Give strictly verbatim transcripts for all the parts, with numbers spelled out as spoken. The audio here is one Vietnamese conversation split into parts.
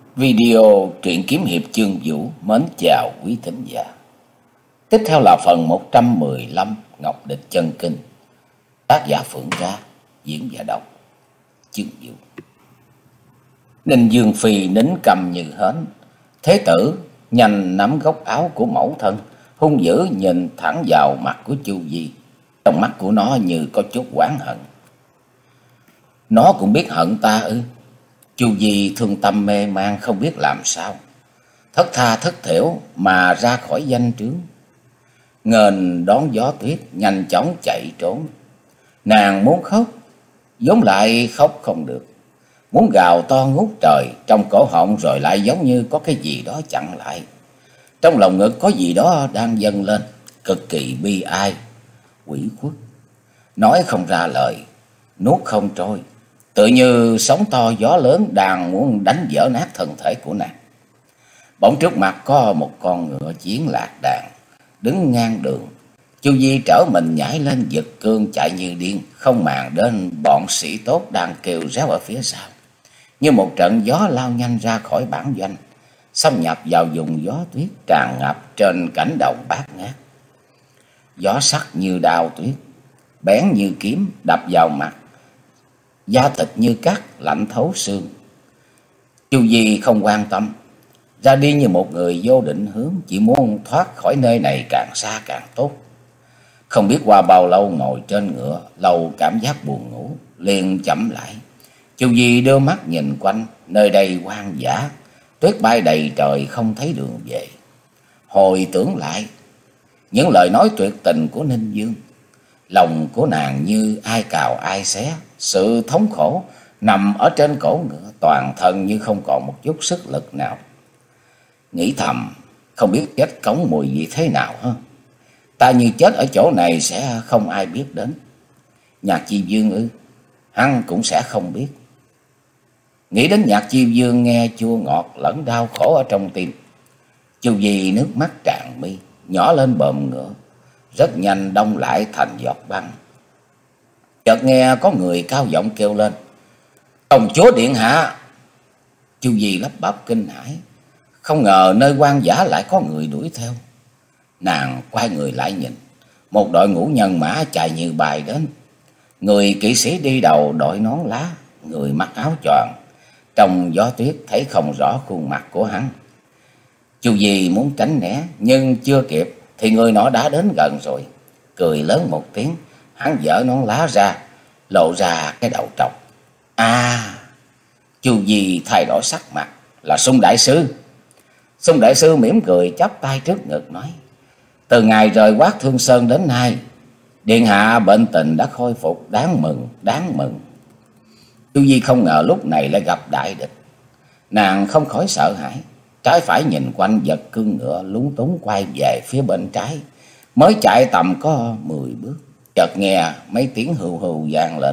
Video truyện kiếm hiệp chương vũ mến chào quý thính giả. Tiếp theo là phần một trăm mười lăm Ngọc Địch Chân Kinh. Tác giả Phượng Ra, diễn và đọc chương vũ. Ninh Dương Phi nín cầm như hến. Thế tử nhanh nắm góc áo của mẫu thân, hung dữ nhìn thẳng vào mặt của Chu Di. Trong mắt của nó như có chút oán hận. Nó cũng biết hận ta ư? Chu Di thương tâm mê man không biết làm sao, thất tha thất thểu mà ra khỏi danh trướng, nghênh đón gió tuyết nhanh chóng chạy trốn. Nàng muốn khóc, vốn lại khóc không được, muốn gào to ngút trời, trong cổ họng rồi lại giống như có cái gì đó chặn lại. Trong lòng ngực có gì đó đang dâng lên, cực kỳ bi ai, ủy khuất, nói không ra lời, nuốt không trôi. Tự như sóng to gió lớn đang muốn đánh vỡ nát thân thể của nàng. Bỗng trước mặt có một con ngựa chiến lạc đàn đứng ngang đường. Chu Di trở mình nhảy lên giật cương chạy như điên, không màng đến bọn sĩ tốt đang kêu réo ở phía sau. Như một trận gió lao nhanh ra khỏi bản doanh, xâm nhập vào vùng gió tuyết tràn ngập trên cánh đồng bát ngát. Gió sắc như đao tuyết, bén như kiếm đập vào mặt, da thịt như cắt lạnh thấu xương. Chu Di không quan tâm, ra đi như một người vô định hướng, chỉ muốn thoát khỏi nơi này càng xa càng tốt. Không biết qua bao lâu ngồi trên ngựa, lâu cảm giác buồn ngủ, liền chậm lại. Chu Di đưa mắt nhìn quanh, nơi đây hoang dã, tuyết bay đầy trời không thấy đường về. Hồi tưởng lại những lời nói tuyệt tình của Ninh Dương, lòng của nàng như ai cào ai xé, sự thống khổ nằm ở trên cổ ngựa, toàn thân như không còn một chút sức lực nào. Nghĩ thầm, không biết chết cống mùi gì thế nào hả? Ta như chết ở chỗ này sẽ không ai biết đến. Nhạc Chi Dương ư? Hắn cũng sẽ không biết. Nghĩ đến Nhạc Chi Dương nghe chua ngọt lẫn đau khổ ở trong tim, Chu Di nước mắt tràn mi, nhỏ lên bờm ngựa, rất nhanh đông lại thành giọt băng. Chợt nghe có người cao giọng kêu lên: "Công chúa điện hạ!" Chu Di lắp bắp kinh hãi, không ngờ nơi hoang dã lại có người đuổi theo. Nàng quay người lại nhìn, một đội ngũ nhân mã chạy như bài đến. Người kỵ sĩ đi đầu đội nón lá, người mặc áo choàng, trong gió tuyết thấy không rõ khuôn mặt của hắn. Chu Di muốn tránh né, nhưng chưa kịp thì người nọ đã đến gần rồi. Cười lớn một tiếng, hắn giở nón lá ra, lộ ra cái đầu trọc. À! Chu Di thay đổi sắc mặt, là Sung đại sư. Sung đại sư mỉm cười chắp tay trước ngực nói: "Từ ngày rời Quát Thương Sơn đến nay, điện hạ bệnh tình đã khôi phục, đáng mừng, đáng mừng." Chu Di không ngờ lúc này lại gặp đại địch. Nàng không khỏi sợ hãi, trái phải nhìn quanh, giật cương ngựa lúng túng quay về phía bên trái. Mới chạy tầm có mười bước, chợt nghe mấy tiếng hưu hưu vang lên.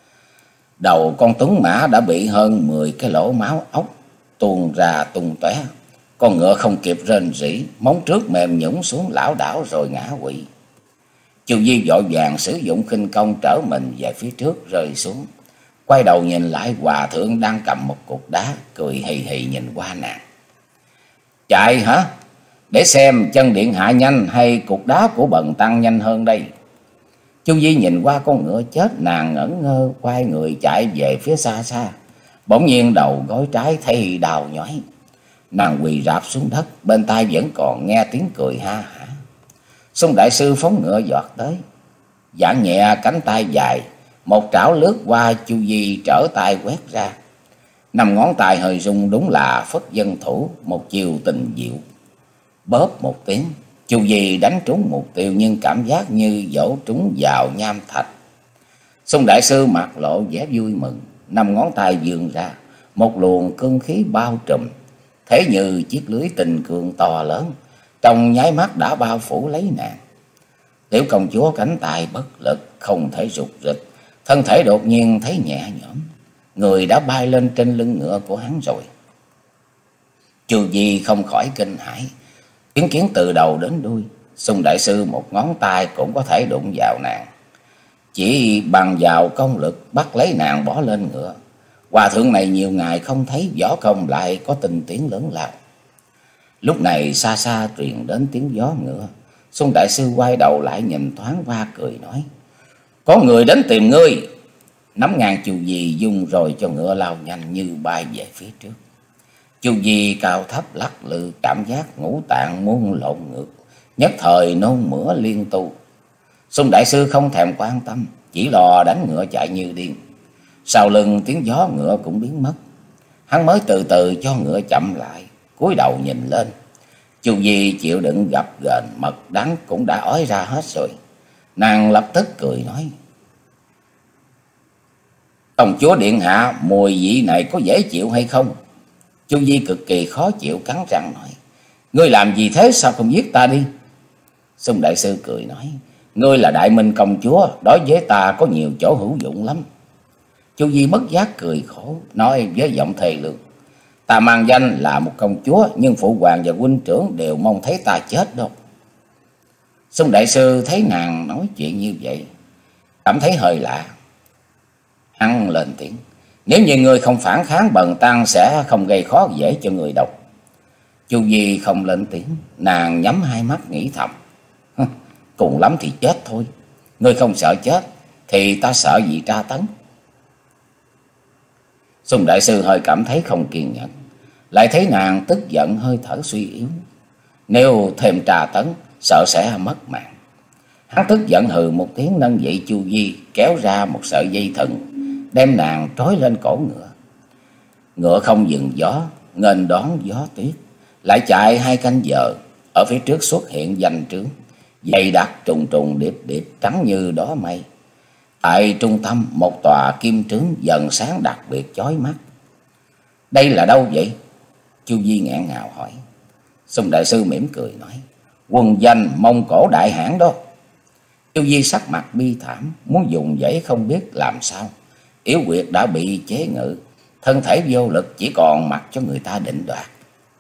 Đầu con tuấn mã đã bị hơn mười cái lỗ máu ốc tuôn ra tung tóe. Con ngựa không kịp rên rỉ, móng trước mềm nhũn xuống lảo đảo rồi ngã quỵ. Chu Di vội vàng sử dụng khinh công trở mình về phía trước rơi xuống. Quay đầu nhìn lại, hòa thượng đang cầm một cục đá, cười hì hì nhìn qua nàng. "Chạy hả? Để xem chân điện hạ nhanh hay cục đá của bần tăng nhanh hơn đây." Chu Di nhìn qua con ngựa chết, nàng ngẩn ngơ quay người chạy về phía xa xa. Bỗng nhiên đầu gối trái thấy đau nhói, nàng quỳ rạp xuống đất, bên tai vẫn còn nghe tiếng cười ha hả. Sung đại sư phóng ngựa giọt tới, giãn nhẹ cánh tay dài, một trảo lướt qua Chu Di, trở tay quét ra. Năm ngón tay hơi rung, đúng là Phất Dân Thủ, một chiều tình diệu. Bóp một tiếng, Chu Di đánh trúng mục tiêu, nhưng cảm giác như dỗ trúng vào nham thạch. Sung đại sư mặt lộ vẻ vui mừng, năm ngón tay vươn ra, một luồng cương khí bao trùm, thế như chiếc lưới tình cương to lớn, trong nháy mắt đã bao phủ lấy nàng. Tiểu công chúa cánh tay bất lực, không thể rụt rịch, thân thể đột nhiên thấy nhẹ nhõm, người đã bay lên trên lưng ngựa của hắn rồi. Chu Di không khỏi kinh hãi, chứng kiến từ đầu đến đuôi, Sung đại sư một ngón tay cũng có thể đụng vào nàng. Chỉ bằng vào công lực bắt lấy nàng bỏ lên ngựa, Hòa thượng này nhiều ngày không thấy võ công lại có tinh tiến lớn lao. Lúc này xa xa truyền đến tiếng gió ngựa. Xung đại sư quay đầu lại nhìn thoáng qua cười nói: có người đến tìm ngươi. Nắm ngang Chu Di dung rồi cho ngựa lao nhanh như bay về phía trước. Chu Di cao thấp lắc lư, cảm giác ngũ tạng muốn lộn ngược, nhất thời nôn mửa liên tu. Xung đại sư không thèm quan tâm, chỉ lo đánh ngựa chạy như điên. Sau lưng tiếng gió ngựa cũng biến mất. Hắn mới từ từ cho ngựa chậm lại, cúi đầu nhìn lên. Chu Di chịu đựng gập ghềnh mật đắng cũng đã ói ra hết rồi. Nàng lập tức cười nói: công chúa điện hạ, mùi vị này có dễ chịu hay không? Chu Di cực kỳ khó chịu, cắn răng nói: ngươi làm gì thế, sao không giết ta đi? Xung đại sư cười nói: ngươi là Đại Minh công chúa, đối với ta có nhiều chỗ hữu dụng lắm. Chu Di bất giác cười khổ, nói với giọng thề lương: ta mang danh là một công chúa, nhưng phụ hoàng và huynh trưởng đều mong thấy ta chết đâu. Xung đại sư thấy nàng nói chuyện như vậy, cảm thấy hơi lạ. Hắn lên tiếng: nếu như ngươi không phản kháng, bần tăng sẽ không gây khó dễ cho người đâu. Chu Di không lên tiếng, nàng nhắm hai mắt nghĩ thầm: cùng lắm thì chết thôi. Ngươi không sợ chết thì ta sợ gì tra tấn. Xung đại sư hơi cảm thấy không kiên nhẫn, lại thấy nàng tức giận, hơi thở suy yếu. Nếu thêm tra tấn, sợ sẽ mất mạng. Hắn tức giận hừ một tiếng, nâng dậy Chu Di, kéo ra một sợi dây thừng, đem nàng trói lên cổ ngựa. Ngựa không dừng gió, nghênh đón gió tuyết. Lại chạy hai canh giờ, ở phía trước xuất hiện danh trướng, dày đặc trùng trùng điệp điệp, trắng như đóa mây. Tại trung tâm một tòa kim trướng dần sáng đặc biệt chói mắt. Đây là đâu vậy? Chu Di nghẹn ngào hỏi. Xung đại sư mỉm cười nói: quân danh Mông Cổ Đại Hãn đó. Chu Di sắc mặt bi thảm, muốn dùng dãy không biết làm sao. Yếu quyệt đã bị chế ngự, thân thể vô lực, chỉ còn mặc cho người ta định đoạt.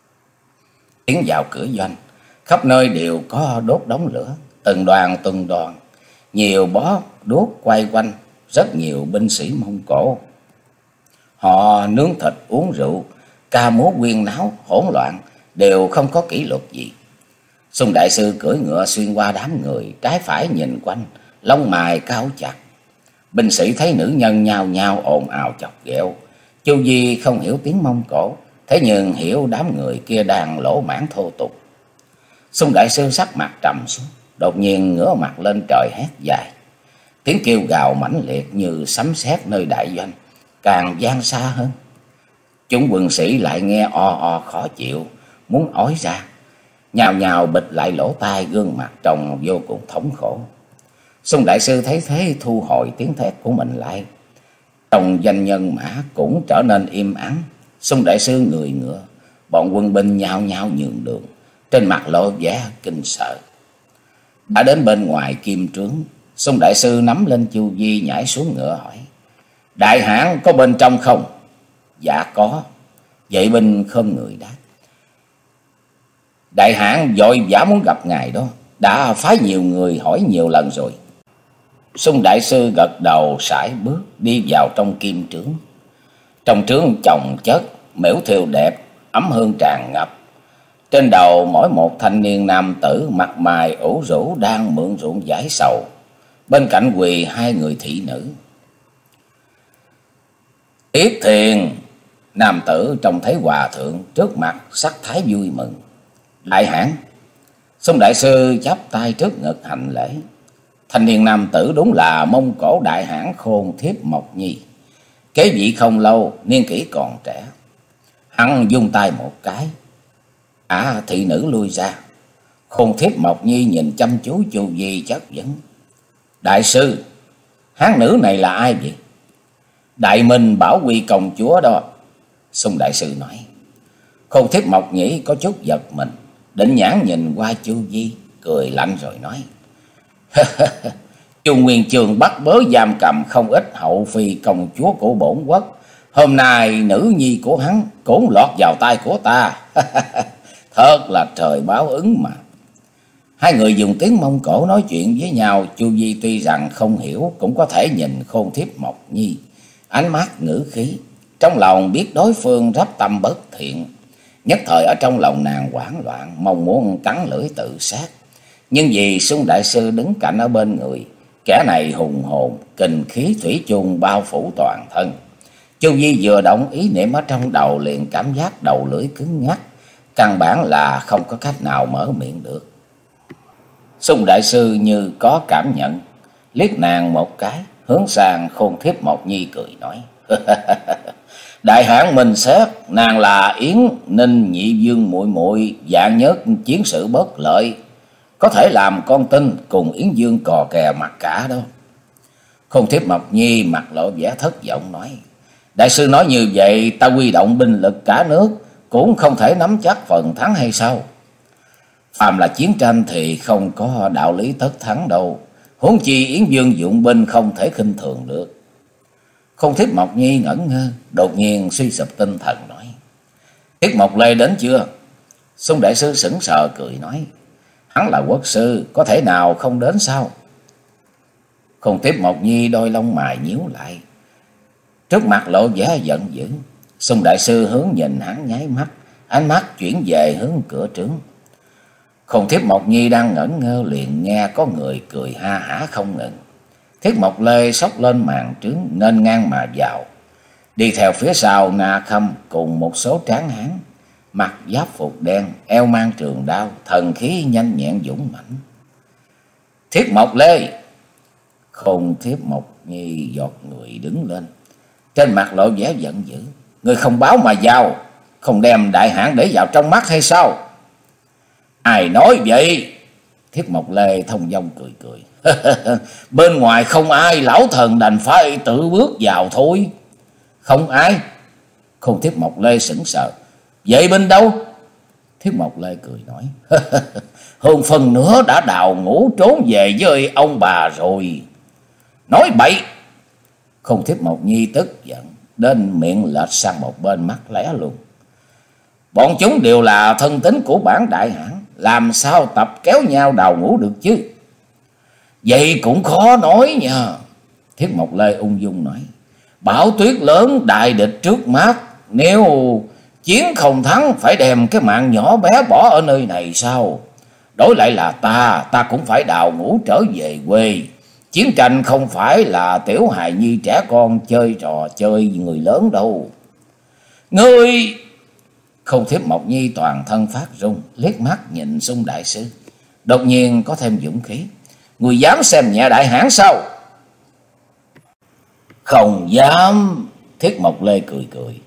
Tiến vào cửa doanh, khắp nơi đều có đốt đống lửa, từng đoàn từng đoàn, nhiều bó đuốc quay quanh, rất nhiều binh sĩ Mông Cổ. Họ nướng thịt, uống rượu, ca múa quyên náo, hỗn loạn, đều không có kỷ luật gì. Xung đại sư cưỡi ngựa xuyên qua đám người, trái phải nhìn quanh, lông mày cau chặt. Binh sĩ thấy nữ nhân nhao nhao ồn ào chọc ghẹo. Chu Di không hiểu tiếng Mông Cổ, thế nhưng hiểu đám người kia đang lỗ mãng thô tục. Xung đại sư sắc mặt trầm xuống, đột nhiên ngửa mặt lên trời hét dài. Tiếng kêu gào mãnh liệt như sấm sét nơi đại doanh, càng vang xa hơn. Chúng quân sĩ lại nghe o o khó chịu, muốn ói ra, nhào nhào bịt lại lỗ tai, gương mặt trông vô cùng thống khổ. Xung đại sư thấy thế thu hồi tiếng thét của mình lại. Trong doanh nhân mã cũng trở nên im ắng. Xung đại sư người ngựa, bọn quân binh nhao nhao nhường đường, trên mặt lộ vẻ kinh sợ. Đã đến bên ngoài kim trướng, Xung đại sư nắm lên Chu Di nhảy xuống ngựa hỏi: Đại Hãn có bên trong không? Dạ có. Vậy binh không người đáp: Đại Hãn vội vã muốn gặp ngài đó, đã phái nhiều người hỏi nhiều lần rồi. Xung đại sư gật đầu sải bước đi vào trong kim trướng. Trong trướng chồng chất, mễu thêu đẹp, ấm hương tràn ngập. Trên đầu mỗi một thanh niên nam tử mặt mày ủ rũ đang mượn ruộng giải sầu. Bên cạnh quỳ hai người thị nữ. Yết Thiền, nam tử trông thấy hòa thượng trước mặt, sắc thái vui mừng. Đại Hãn. Xung đại sư chắp tay trước ngực hành lễ. Thanh niên nam tử đúng là Mông Cổ Đại Hãn Khôn Thiếp Mộc Nhi. Kế vị không lâu, niên kỷ còn trẻ. Hắn vung tay một cái, à thị nữ lui ra. Khôn Thiếp Mộc Nhi nhìn chăm chú Chu Di chất vấn: Đại sư, hán nữ này là ai vậy? Đại Minh Bảo Quy công chúa đó. Xung đại sư nói. Khôn Thiếp Mộc Nhi có chút giật mình, định nhãn nhìn qua Chu Di, cười lạnh rồi nói: Chu Nguyên Chương bắt bớ giam cầm không ít hậu phi công chúa của bổn quốc. Hôm nay nữ nhi của hắn cũng lọt vào tay của ta. Thật là trời báo ứng mà. Hai người dùng tiếng Mông Cổ nói chuyện với nhau. Chu Di tuy rằng không hiểu, cũng có thể nhìn Khôn Thiếp Mộc Nhi, ánh mắt ngữ khí trong lòng biết đối phương rắp tâm bất thiện. Nhất thời ở trong lòng nàng hoảng loạn, mong muốn cắn lưỡi tự sát. Nhưng vì Xung đại sư đứng cạnh ở bên người, kẻ này hùng hồn, kình khí thủy chung bao phủ toàn thân. Chu Vi vừa động ý niệm ở trong đầu liền cảm giác đầu lưỡi cứng ngắc, căn bản là không có cách nào mở miệng được. Xung đại sư như có cảm nhận, liếc nàng một cái, hướng sang Khôn Thiếp Mộc Nhi cười nói: Đại hãn minh xét, nàng là Yến Ninh nhị dương muội muội, vạn nhất chiến sự bất lợi, có thể làm con tin cùng Yến Dương cò kè mặt cả đó. Khôn Thiếp Mộc Nhi mặt lộ vẻ thất vọng nói: Đại sư nói như vậy, ta huy động binh lực cả nước cũng không thể nắm chắc phần thắng hay sao? Phàm là chiến tranh thì không có đạo lý tất thắng đâu, huống chi Yến Dương dụng binh không thể khinh thường được. Khôn Thiếp Mộc Nhi ngẩn ngơ, đột nhiên suy sụp tinh thần nói: Thiết Mộc Lê đến chưa? Xung đại sư sững sờ cười nói: Hắn là quốc sư, có thể nào không đến sao? Khôn Thiếp Mộc Nhi đôi lông mày nhíu lại, trước mặt lộ vẻ giận dữ. Xung đại sư hướng nhìn hắn nháy mắt, ánh mắt chuyển về hướng cửa trướng. Khôn Thiếp Mộc Nhi đang ngẩn ngơ liền nghe có người cười ha hả không ngừng. Thiết Mộc Lê xốc lên màn trướng nên ngang mà vào, đi theo phía sau Na Khâm cùng một số tráng hán, mặc giáp phục đen, eo mang trường đao, thần khí nhanh nhẹn dũng mãnh. Thiết Mộc Lê! Khôn Thiếp Mộc Nhi giọt người đứng lên, trên mặt lộ vẻ giận dữ: Ngươi không báo mà vào, không đem đại hãn để vào trong mắt hay sao? Ai nói vậy? Thiết Mộc Lê thông dong cười cười: Bên ngoài không ai, lão thần đành phải tự bước vào thôi. Không ai? Khôn Thiếp Mộc Lê sững sờ: Vậy bên đâu? Thiết Mộc Lê cười nói: Hơn phần nữa đã đào ngũ trốn về với ông bà rồi. Nói bậy! Khôn Thiếp Mộc Nhi tức giận đến miệng lệch sang một bên, mắt lé luôn. Bọn chúng đều là thân tín của bản đại hãn, làm sao tập kéo nhau đào ngũ được chứ? Vậy cũng khó nói nha. Thiết Mộc Lê ung dung nói: Bão tuyết lớn, đại địch trước mắt, nếu chiến không thắng phải đem cái mạng nhỏ bé bỏ ở nơi này sao? Đổi lại là ta, ta cũng phải đào ngũ trở về quê. Chiến tranh không phải là tiểu hài nhi trẻ con chơi trò chơi người lớn đâu. Ngươi! Khôn Thiếp Mộc Nhi toàn thân phát run, liếc mắt nhìn Xung đại sư, đột nhiên có thêm dũng khí: Ngươi dám xem nhẹ đại hãn sao? Không dám. Thiết Mộc Lê cười cười: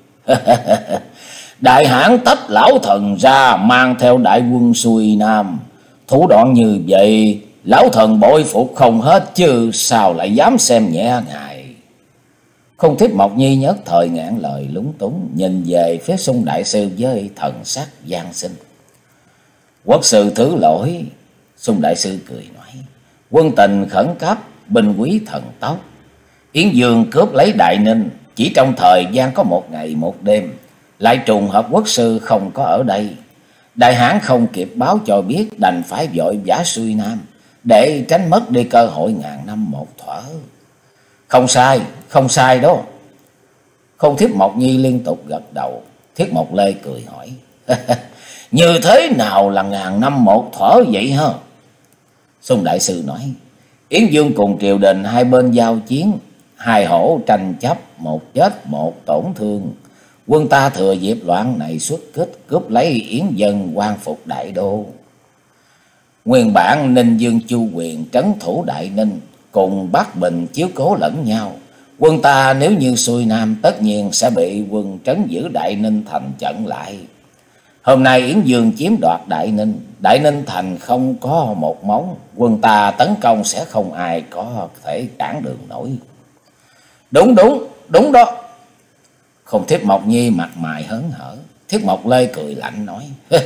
Đại hãn tách lão thần ra, mang theo đại quân xuôi nam, thủ đoạn như vậy lão thần bội phục không hết, chứ sao lại dám xem nhẹ ngài? Khôn Thiếp Mộc Nhi nhất thời ngạn lời lúng túng, nhìn về phía Xung đại sư với thần sắc van xin: Quốc sư thứ lỗi. Xung đại sư cười nói: Quân tình khẩn cấp, binh quý thần tốc, Yến Dương cướp lấy Đại Ninh chỉ trong thời gian có một ngày một đêm, lại trùng hợp quốc sư không có ở đây. Đại hãn không kịp báo cho biết, đành phải vội vã xuôi nam để tránh mất đi cơ hội ngàn năm một thuở. Không sai, không sai đó. Khôn Thiếp Mộc Nhi liên tục gật đầu. Thiết Mộc Lê cười hỏi: Như thế nào là ngàn năm một thuở vậy hả? Xung đại sư nói: Yến Dương cùng triều đình hai bên giao chiến, hai hổ tranh chấp, một chết một tổn thương. Quân ta thừa dịp loạn này xuất kích, cướp lấy Yến Dân, quan phục đại đô. Nguyên bản Ninh Dương Chu Quyền trấn thủ Đại Ninh, cùng Bắc Bình chiếu cố lẫn nhau. Quân ta nếu như xuôi nam tất nhiên sẽ bị quân trấn giữ Đại Ninh thành chặn lại. Hôm nay Yến Dương chiếm đoạt Đại Ninh, Đại Ninh thành không có một móng, quân ta tấn công sẽ không ai có thể cản đường nổi. Đúng đúng, đúng đó. Khôn Thiếp Mộc Nhi mặt mày hớn hở. Thiết Mộc Lê cười lạnh nói: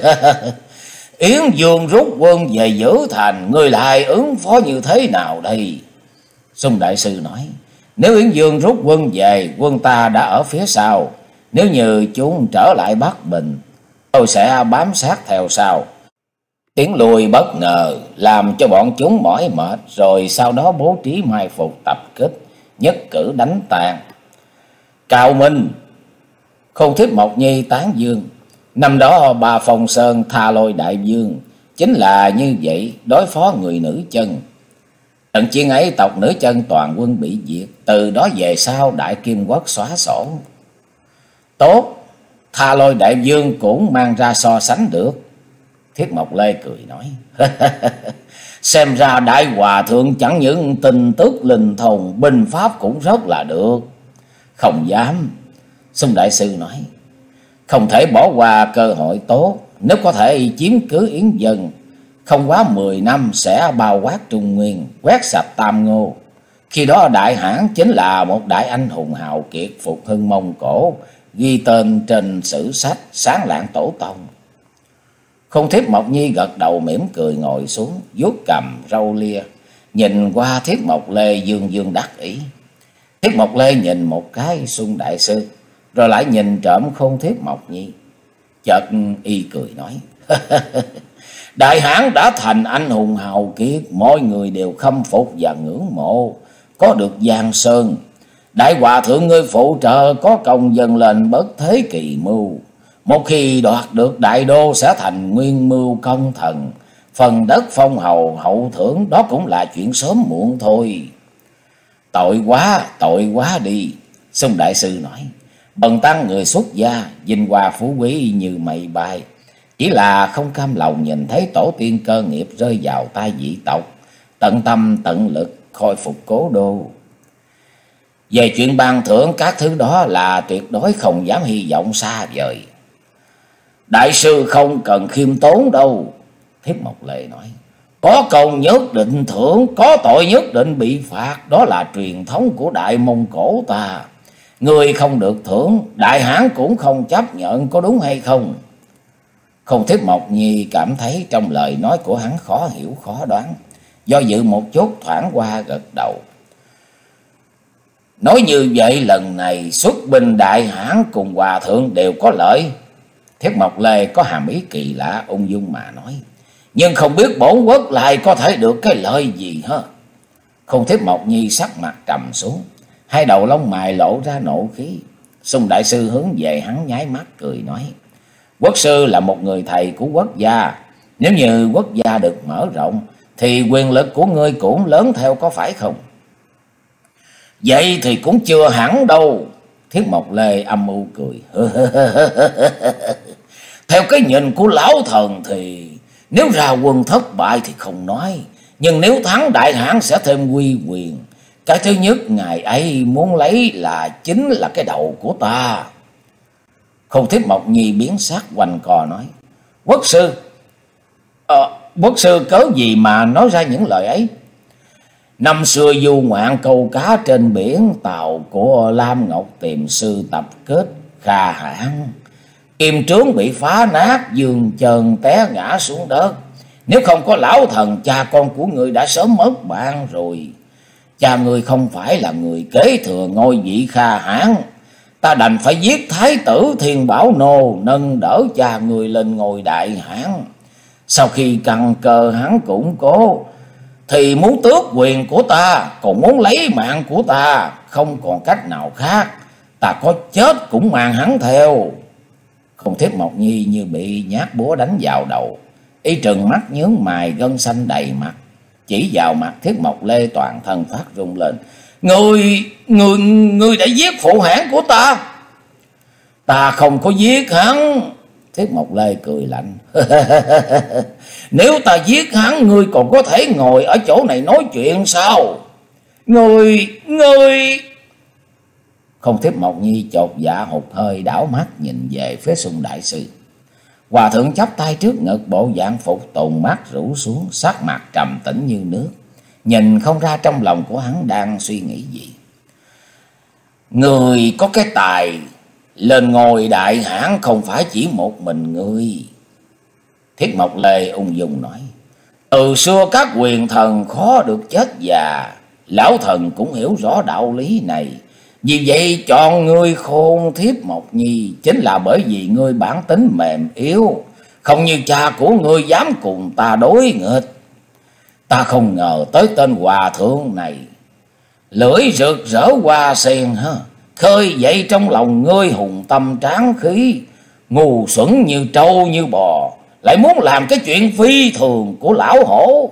Yến Dương rút quân về giữ thành, ngươi lại ứng phó như thế nào đây? Xung đại sư nói: Nếu Yến Dương rút quân về, quân ta đã ở phía sau. Nếu như chúng trở lại Bắc Bình, tôi sẽ bám sát theo sau, tiến lùi bất ngờ, làm cho bọn chúng mỏi mệt, rồi sau đó bố trí mai phục tập kích, nhất cử đánh tàn. Cao Minh, Khôn Thiếp Mộc Nhi tán dương. Năm đó bà Phong Sơn tha lôi đại vương chính là như vậy, đối phó người nữ chân. Trận chiến ấy tộc nữ chân toàn quân bị diệt, từ đó về sau Đại Kim Quốc xóa sổ. Tốt, tha lôi đại vương cũng mang ra so sánh được. Thiết Mộc Lê cười nói. Xem ra đại hòa thượng chẳng những tin tức linh thông, binh pháp cũng rất là được. Không dám. Xung đại sư nói. Không thể bỏ qua cơ hội tốt. Nếu có thể chiếm cứ Yến Dân, không quá mười năm sẽ bao quát Trung Nguyên, quét sạch Tam Ngô. Khi đó Đại Hãn chính là một đại anh hùng hào kiệt, phục hưng Mông Cổ, ghi tên trên sử sách Sáng Lạng Tổ Tông. Khôn Thiếp Mộc Nhi gật đầu mỉm cười ngồi xuống, vuốt cằm râu lia, nhìn qua Thiết Mộc Lê dương dương đắc ý. Thiết Mộc Lê nhìn một cái Xung đại sư, rồi lại nhìn trộm Khôn Thiếp Mộc Nhi. Chợt y cười nói. Đại Hãn đã thành anh hùng hào kiệt, mọi người đều khâm phục và ngưỡng mộ. Có được Giang Sơn, đại hòa thượng ngươi phụ trợ, có công dâng lên bất thế kỳ mưu. Một khi đoạt được đại đô sẽ thành nguyên mưu công thần, phần đất phong hầu hậu thưởng đó cũng là chuyện sớm muộn thôi. Tội quá, tội quá đi. Xung đại sư nói. Bần tăng người xuất gia, vinh hoa phú quý như mây bay, chỉ là không cam lòng nhìn thấy tổ tiên cơ nghiệp rơi vào tay dị tộc, tận tâm tận lực khôi phục cố đô. Về chuyện ban thưởng các thứ đó là tuyệt đối không dám hy vọng xa vời. Đại sư không cần khiêm tốn đâu. Thiết Mộc Lê nói. Có công nhất định thưởng, có tội nhất định bị phạt, đó là truyền thống của Đại Mông Cổ ta. Người không được thưởng, Đại Hãn cũng không chấp nhận, có đúng hay không? Khôn Thiếp Mộc Nhi cảm thấy trong lời nói của hắn khó hiểu khó đoán, do dự một chút thoảng qua gật đầu. Nói như vậy lần này xuất binh Đại Hãn cùng hòa thượng đều có lợi. Thiết Mộc Lê có hàm ý kỳ lạ ung dung mà nói. Nhưng không biết bổn quốc lại có thể được cái lợi gì hả? Khôn Thiếp Mộc Nhi sắc mặt trầm xuống, hai đầu lông mày lộ ra nộ khí. Xung đại sư hướng về hắn nháy mắt cười nói. Quốc sư là một người thầy của quốc gia, nếu như quốc gia được mở rộng thì quyền lực của ngươi cũng lớn theo, có phải không? Vậy thì cũng chưa hẳn đâu. Thiết Mộc Lê âm u cười. Theo cái nhìn của lão thần thì nếu ra quân thất bại thì không nói, nhưng nếu thắng Đại Hãn sẽ thêm uy quyền. Cái thứ nhất ngài ấy muốn lấy là chính là cái đầu của ta. Khôn Thiếp Mộc Nhi biến sắc quanh co nói. Quốc sư, à, quốc sư cớ gì mà nói ra những lời ấy? Năm xưa du ngoạn câu cá trên biển, tàu của Lam Ngọc Tiềm sư tập kết Kha Hãn, kim trướng bị phá nát, giường chờn té ngã xuống đất. Nếu không có lão thần, cha con của người đã sớm mất bạn rồi. Cha người không phải là người kế thừa ngôi vị Kha Hãn, ta đành phải giết thái tử Thiên Bảo Nô, nâng đỡ cha người lên ngôi Đại Hãn. Sau khi căn cơ hắn củng cố thì muốn tước quyền của ta, còn muốn lấy mạng của ta, không còn cách nào khác. Ta có chết cũng mang hắn theo. Khôn Thiếp Mộc Nhi như bị nhát búa đánh vào đầu, y trừng mắt nhướng mày, gân xanh đầy mặt, chỉ vào mặt Thiết Mộc Lê toàn thân phát run lên. Người, người, người đã giết phụ hãn của ta. Ta không có giết hắn. Thiết Mộc Lê cười lạnh. Nếu ta giết hắn, ngươi còn có thể ngồi ở chỗ này nói chuyện sao? Người, người... Khôn Thiếp Mộc Nhi chột dạ hụt hơi, đảo mắt nhìn về phía Xung đại sư. Hòa thượng chắp tay trước ngực, bộ dạng phục tùng, mắt rũ xuống, sắc mặt trầm tĩnh như nước, nhìn không ra trong lòng của hắn đang suy nghĩ gì. Người có cái tài lên ngôi Đại Hãn không phải chỉ một mình ngươi. Thiết Mộc Lê ung dung nói. Từ xưa các quyền thần khó được chết già, lão thần cũng hiểu rõ đạo lý này. Vì vậy chọn ngươi Khôn Thiếp Mộc Nhi chính là bởi vì ngươi bản tính mềm yếu, không như cha của ngươi dám cùng ta đối nghịch. Ta không ngờ tới tên hòa thượng này lưỡi rực rỡ hoa sen ha, khơi dậy trong lòng ngươi hùng tâm tráng khí, ngu xuẩn như trâu như bò, lại muốn làm cái chuyện phi thường của lão hổ.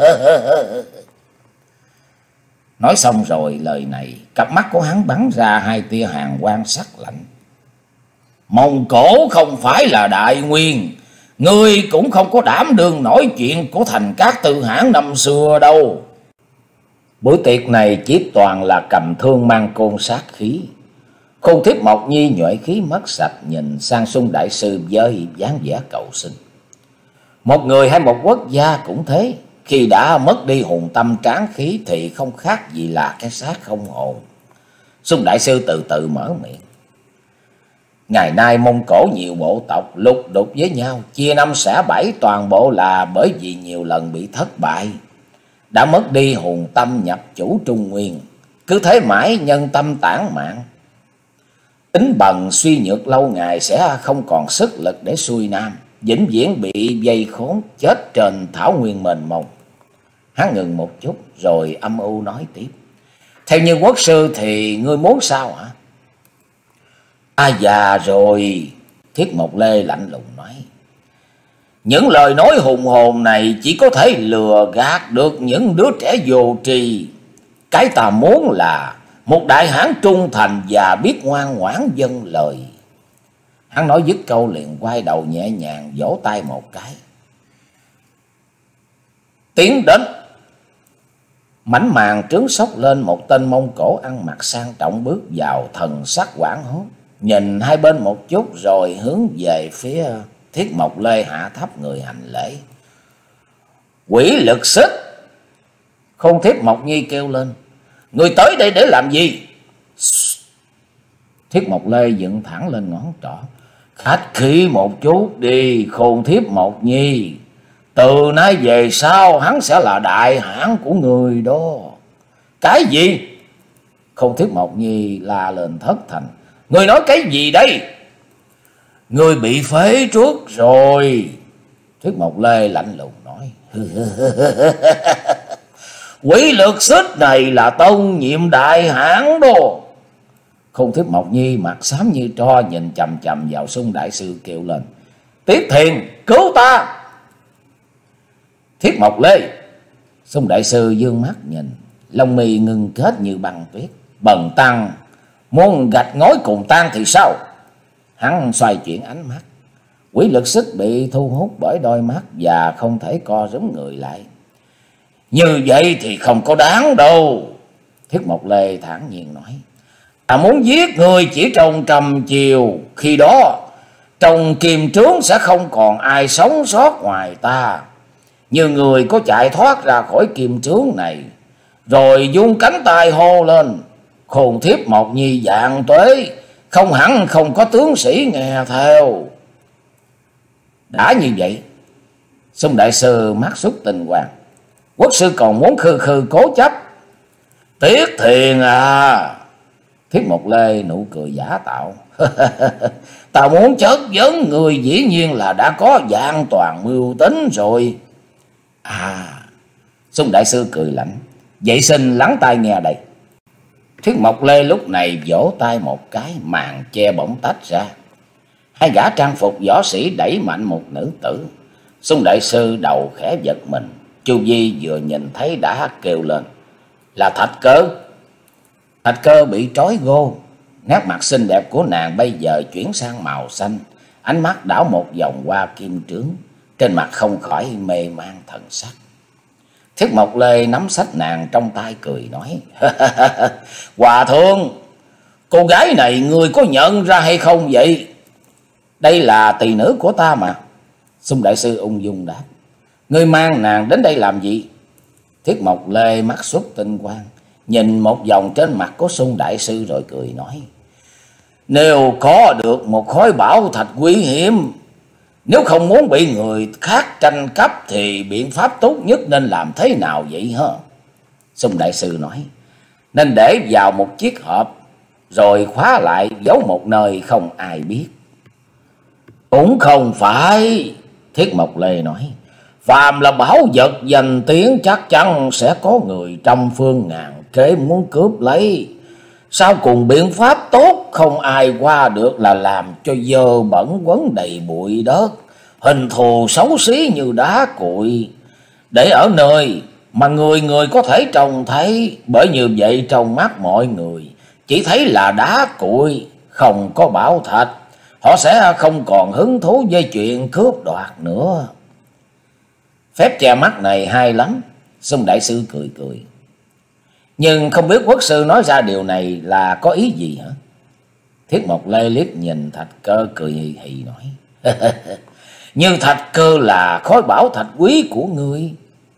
Nói xong rồi lời này, cặp mắt của hắn bắn ra hai tia hàn quang sắc lạnh. Mông Cổ không phải là Đại Nguyên, ngươi cũng không có đảm đương nổi chuyện của thành các tư hãn năm xưa đâu. Buổi tiệc này chỉ toàn là cầm thương mang côn sát khí. Khôn Thiếp Mộc Nhi nhuệ khí mất sạch, nhìn sang Xung đại sư với dáng vẻ cầu xin. Một người hay một quốc gia cũng thế, khi đã mất đi hùng tâm tráng khí thì không khác gì là cái xác không hồn. Xung đại sư từ từ mở miệng. Ngày nay Mông Cổ nhiều bộ tộc lục đục với nhau, chia năm xẻ bảy, toàn bộ là bởi vì nhiều lần bị thất bại, đã mất đi hùng tâm nhập chủ Trung Nguyên, cứ thế mãi nhân tâm tản mạn. Tính bần suy nhược lâu ngày sẽ không còn sức lực để xuôi nam, vĩnh viễn bị dây khốn chết trên thảo nguyên mênh mông. Hắn ngừng một chút rồi âm u nói tiếp. Theo như quốc sư thì ngươi muốn sao hả? À già rồi, Thiết Mộc Lê lạnh lùng nói. Những lời nói hùng hồn này chỉ có thể lừa gạt được những đứa trẻ vô tri. Cái ta muốn là một đại hán trung thành và biết ngoan ngoãn vâng lời. Hắn nói dứt câu liền quay đầu nhẹ nhàng vỗ tay một cái. Tiến đến. Mảnh màn trướng sốc lên, một tên Mông Cổ ăn mặc sang trọng bước vào, thần sắc hoảng hốt, nhìn hai bên một chút rồi hướng về phía Thiết Mộc Lê hạ thấp người hành lễ. Quỷ lực xích! Khôn Thiết Mộc Nhi kêu lên. Người tới đây để làm gì? Thiết Mộc Lê dựng thẳng lên ngón trỏ. Khách khí một chút đi Khôn Thiết Mộc Nhi. Từ nay về sau hắn sẽ là đại hãn của người đó. Cái gì? Khôn Thiết Mộc Nhi la lên thất thành. Người nói cái gì đây? Người bị phế trước rồi. Thiết Mộc Lê lạnh lùng nói. Quỷ lực xích này là tông nhiệm đại hãn đó. Khôn Thiết Mộc Nhi mặt xám như tro nhìn chầm chầm vào Xung đại sư kêu lên. Tiết Thiền cứu ta. Thiết Mộc Lê. Xung đại sư dương mắt nhìn, lông mi ngưng kết như băng tuyết. Bần tăng muốn gạch ngói cùng tan thì sao? Hắn xoay chuyển ánh mắt. Quỷ lực xích bị thu hút bởi đôi mắt và không thể co rúm người lại. Như vậy thì không có đáng đâu. Thiết Mộc Lê thản nhiên nói. Ta muốn giết người chỉ trong trầm chiều. Khi đó trong kiềm trướng sẽ không còn ai sống sót ngoài ta. Như người có chạy thoát ra khỏi kiềm trướng này, rồi vung cánh tay hô lên. Khôn Thiếp Mộc Nhi vạn tuế, không hẳn không có tướng sĩ nghe theo. Đã như vậy, Xung đại sư mắt xúc tinh hoàng. Quốc sư còn muốn khư khư cố chấp. Tiết Thiền à. Thiết Mộc Lê nụ cười giả tạo. Ta muốn chất vấn người dĩ nhiên là đã có vạn toàn mưu tính rồi. À. Xung đại sư cười lạnh. Vậy xin lắng tai nghe đây. Thiết Mộc Lê lúc này vỗ tay một cái, màn che bỗng tách ra. Hai gã trang phục võ sĩ đẩy mạnh một nữ tử. Xung đại sư đầu khẽ giật mình. Chu Vi vừa nhìn thấy đã kêu lên. Là Thạch Cơ. Thạch Cơ bị trói gô. Nét mặt xinh đẹp của nàng bây giờ chuyển sang màu xanh. Ánh mắt đảo một vòng qua kim trướng. Trên mặt không khỏi mê man thần sắc. Thiết Mộc Lê nắm xách nàng trong tay cười nói. Hòa thượng, cô gái này ngươi có nhận ra hay không vậy? Đây là tỳ nữ của ta mà. Xung đại sư ung dung đáp. Ngươi mang nàng đến đây làm gì? Thiết Mộc Lê mắt xuất tinh quang, nhìn một vòng trên mặt của Xung đại sư rồi cười nói. Nếu có được một khối bảo thạch quý hiếm, nếu không muốn bị người khác tranh cắp thì biện pháp tốt nhất nên làm thế nào vậy hả? Xung đại sư nói. Nên để vào một chiếc hộp rồi khóa lại, giấu một nơi không ai biết. Cũng không phải. Thiết Mộc Lê nói. Phàm là bảo vật danh tiếng chắc chắn sẽ có người trăm phương ngàn kế muốn cướp lấy. Sau cùng biện pháp tốt không ai qua được là làm cho dơ bẩn quấn đầy bụi đất, hình thù xấu xí như đá cuội, để ở nơi mà người người có thể trông thấy. Bởi như vậy trong mắt mọi người chỉ thấy là đá cuội, không có bảo thạch. Họ sẽ không còn hứng thú với chuyện cướp đoạt nữa. Phép che mắt này hay lắm. Xung đại sư cười cười. Nhưng không biết quốc sư nói ra điều này là có ý gì hả? Thiết Mộc Lê liếc nhìn Thạch Cơ cười hì hì nói. Như Thạch Cơ là khối bảo thạch quý của ngươi.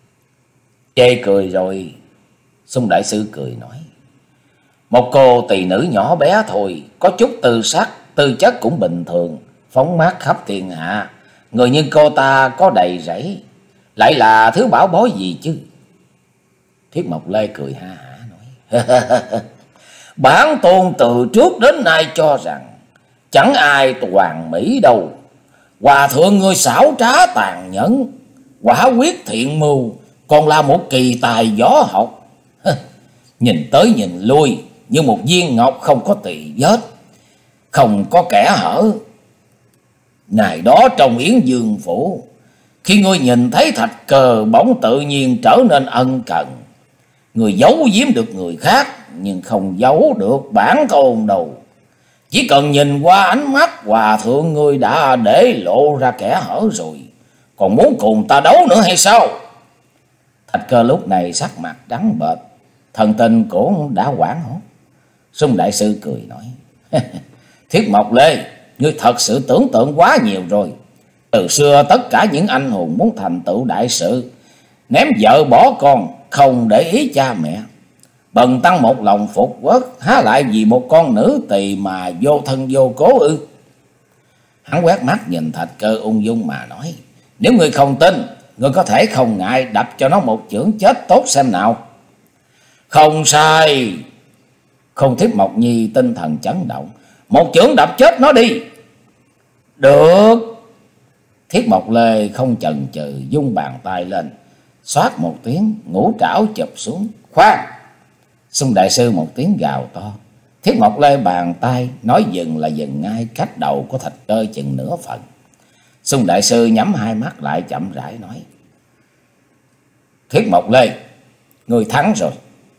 Chê cười rồi. Xung đại sư cười nói. Một cô tỳ nữ nhỏ bé thôi, có chút tư sắc, tư chất cũng bình thường, phóng mát khắp thiên hạ. Người như cô ta có đầy rẫy, lại là thứ bảo bối gì chứ? Thiết Mộc Lê cười ha hả nói. Bản tôn từ trước đến nay cho rằng chẳng ai toàn mỹ đâu. Hòa thượng ngươi xảo trá tàn nhẫn, quả quyết thiện mưu, còn là một kỳ tài võ học. Nhìn tới nhìn lui như một viên ngọc không có tì vết, không có kẽ hở. Ngày đó trong Yến Dương phủ, khi ngươi nhìn thấy Thạch Cơ bỗng tự nhiên trở nên ân cần. Người giấu giếm được người khác, nhưng không giấu được bản tôn đâu. Chỉ cần nhìn qua ánh mắt hòa thượng ngươi đã để lộ ra kẽ hở rồi, còn muốn cùng ta đấu nữa hay sao? Thạch Cơ lúc này sắc mặt trắng bệch, thần tình cũng đã hoảng hốt. Xung đại sư cười nói. Thiết Mộc Lê, ngươi thật sự tưởng tượng quá nhiều rồi. Từ xưa tất cả những anh hùng muốn thành tựu đại sự, ném vợ bỏ con, không để ý cha mẹ, bần tăng một lòng phục quốc, há lại vì một con nữ tỳ mà vô thân vô cố ư? Hắn quét mắt nhìn Thạch Cơ ung dung mà nói. Nếu ngươi không tin, ngươi có thể không ngại đập cho nó một chưởng chết tốt xem nào. Không sai. Không Thiếp Mộc Nhi tinh thần chấn động. Một chưởng đập chết nó đi. Được. Thiết Mộc Lê không chần chừ dung bàn tay lên, xoát một tiếng, ngũ trảo chụp xuống. Khoan. Xung đại sư một tiếng gào to. Thiết Mộc Lê bàn tay nói dừng là dừng ngay cách đầu của Thạch Cơ chừng nửa phần. Xung đại sư nhắm hai mắt lại chậm rãi nói. Thiết Mộc Lê, người thắng rồi.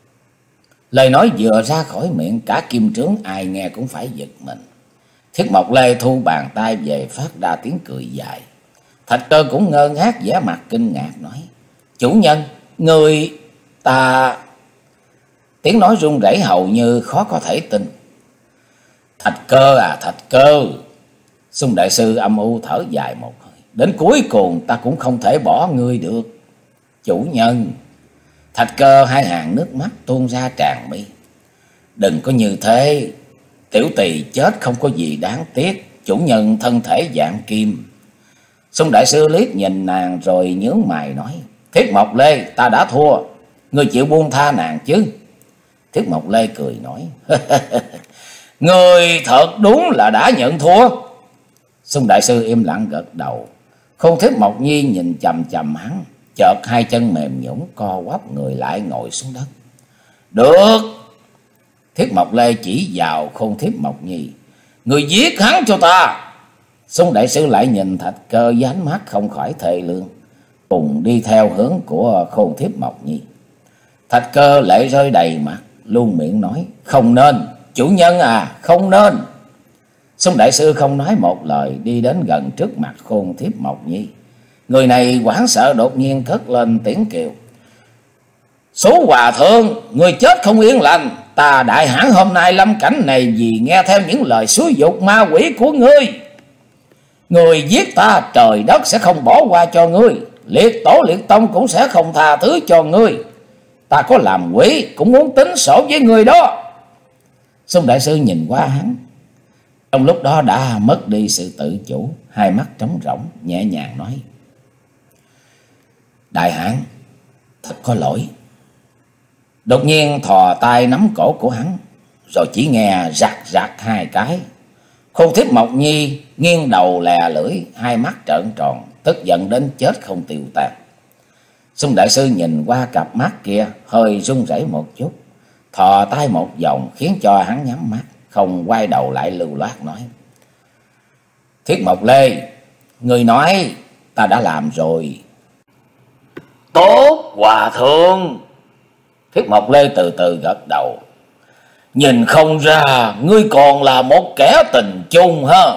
Lời nói vừa ra khỏi miệng, cả kim trướng ai nghe cũng phải giật mình. Thiết Mộc Lê thu bàn tay về, phát ra tiếng cười dài. Thạch Cơ cũng ngơ ngác vẻ mặt kinh ngạc nói. Chủ nhân, người ta... Tiếng nói run rẩy hầu như khó có thể tin. Thạch Cơ à, Thạch Cơ. Xung đại sư âm u thở dài một hơi. Đến cuối cùng ta cũng không thể bỏ ngươi được. Chủ nhân. Thạch Cơ hai hàng nước mắt tuôn ra tràn mi. Đừng có như thế. Tiểu tỳ chết không có gì đáng tiếc. Chủ nhân thân thể dạng kim. Xung đại sư liếc nhìn nàng rồi nhướng mày nói. Thiết Mộc Lê, ta đã thua, ngươi chịu buông tha nàng chứ? Thiết Mộc Lê cười nói. Ngươi thật đúng là đã nhận thua. Xung đại sư im lặng gật đầu. Khôn Thiết Mộc Nhi nhìn chằm chằm hắn, chợt hai chân mềm nhũn co quắp người lại ngồi xuống đất. Được. Thiết Mộc Lê chỉ vào Khôn Thiết Mộc Nhi. Người giết hắn cho ta. Xung đại sư lại nhìn Thạch Cơ với ánh mắt không khỏi thề lương, cùng đi theo hướng của Khôn Thiết Mộc Nhi. Thạch Cơ lệ rơi đầy mặt, luôn miệng nói. Không nên, chủ nhân à, không nên. Xung đại sư không nói một lời, đi đến gần trước mặt Khôn Thiết Mộc Nhi. Người này hoảng sợ đột nhiên cất lên tiếng kêu. Số hòa thượng, người chết không yên lành. Ta đại hãn hôm nay lâm cảnh này vì nghe theo những lời xúi dục ma quỷ của ngươi. Người giết ta, trời đất sẽ không bỏ qua cho ngươi, liệt tổ liệt tông cũng sẽ không tha thứ cho ngươi. Ta có làm quỷ cũng muốn tính sổ với ngươi đó. Xung đại sư nhìn qua hắn, trong lúc đó đã mất đi sự tự chủ, hai mắt trống rỗng, nhẹ nhàng nói. Đại hãn, thật có lỗi. Đột nhiên thò tay nắm cổ của hắn, rồi chỉ nghe rạc rạc hai cái. Khôn Thiết Mộc Nhi nghiêng đầu lè lưỡi, hai mắt trợn tròn, tức giận đến chết không tiêu tan. Xung đại sư nhìn qua cặp mắt kia, hơi run rẩy một chút, thò tay một vòng khiến cho hắn nhắm mắt, không quay đầu lại lưu loát nói: Thiết Mộc Lê, người nói ta đã làm rồi. Tốt, hòa thượng. Thiết Mộc Lê từ từ gật đầu. Nhìn không ra ngươi còn là một kẻ tình chung ha.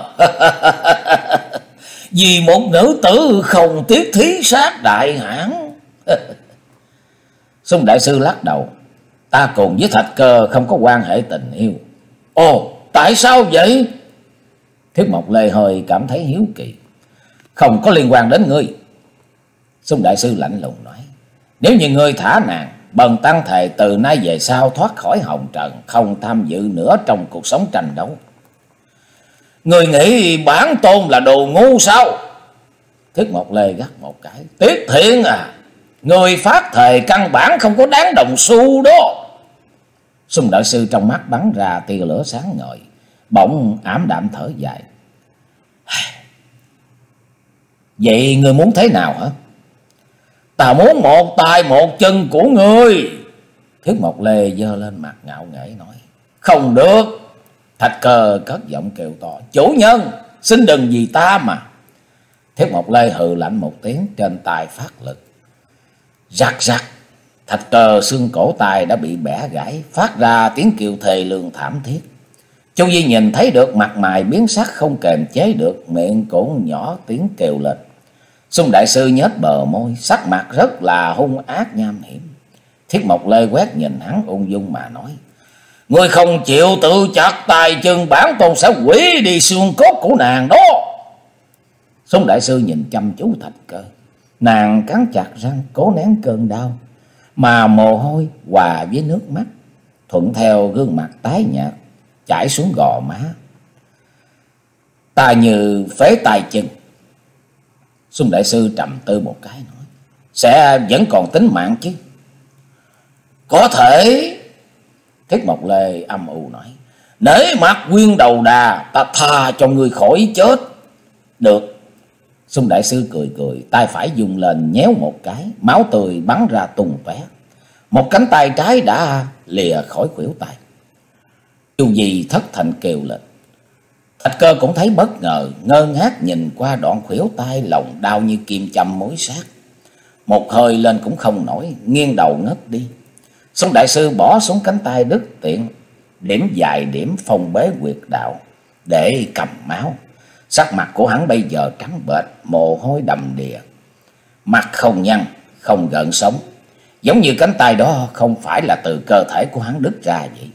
Vì một nữ tử không tiếc thí sát đại hãn. Xung đại sư lắc đầu. Ta cùng với Thạch Cơ không có quan hệ tình yêu. Ồ, tại sao vậy? Thiết Mộc Lê hơi cảm thấy hiếu kỳ. Không có liên quan đến ngươi. Xung đại sư lạnh lùng nói. Nếu như ngươi thả nàng, bần tăng thề từ nay về sau thoát khỏi hồng trần, không tham dự nữa trong cuộc sống tranh đấu. Ngươi nghĩ bản tôn là đồ ngu sao? Thiết Mộc Lê gắt một cái. Tiết Thiện à, người phát thề căn bản không có đáng đồng xu đó. Xung đại sư trong mắt bắn ra tia lửa sáng ngời, bỗng ảm đạm thở dài. Vậy ngươi muốn thế nào hả? Ta muốn một tay một chân của ngươi. Thiết Mộc Lê giơ lên mặt ngạo nghễ nói. Không được. Thạch Cơ cất giọng kêu to. Chủ nhân, xin đừng vì ta mà. Thiết Mộc Lê hừ lạnh một tiếng, trên tay phát lực. Rắc rắc. Thạch Cơ xương cổ tay đã bị bẻ gãy, phát ra tiếng kêu thê lương thảm thiết. Chu Vi nhìn thấy được mặt mày biến sắc không kềm chế được, miệng cũng nhỏ tiếng kêu lên. Xung đại sư nhếch bờ môi, sắc mặt rất là hung ác nham hiểm. Thiết Mộc Lê quét nhìn hắn ung dung mà nói. Ngươi không chịu tự chặt tay chân, bản tôn sẽ hủy đi xương cốt của nàng đó. Xung đại sư nhìn chăm chú Thạch Cơ. Nàng cắn chặt răng cố nén cơn đau, mà mồ hôi hòa với nước mắt thuận theo gương mặt tái nhợt chảy xuống gò má. Ta như phế tay chân. Xung đại sư trầm tư một cái nói. Sẽ vẫn còn tính mạng chứ? Có thể. Thiết Mộc Lê âm u nói. Nể mặt Nguyên Đầu Đà, ta tha cho ngươi khỏi chết. Được. Xung đại sư cười cười, tay phải dùng lên nhéo một cái, máu tươi bắn ra tung tóe. Một cánh tay trái đã lìa khỏi khuỷu tay. Chu Vi thất thanh kêu lên. Thạch Cơ cũng thấy bất ngờ, ngơ ngác nhìn qua đoạn khuỷu tay, lòng đau như kim châm mối sát. Một hơi lên cũng không nổi, nghiêng đầu ngất đi. Xung đại sư bỏ xuống cánh tay đứt tiện, điểm dài điểm phong bế huyệt đạo để cầm máu. Sắc mặt của hắn bây giờ trắng bệch, mồ hôi đầm đìa, mặt không nhăn, không gợn sóng, giống như cánh tay đó không phải là từ cơ thể của hắn đứt ra vậy.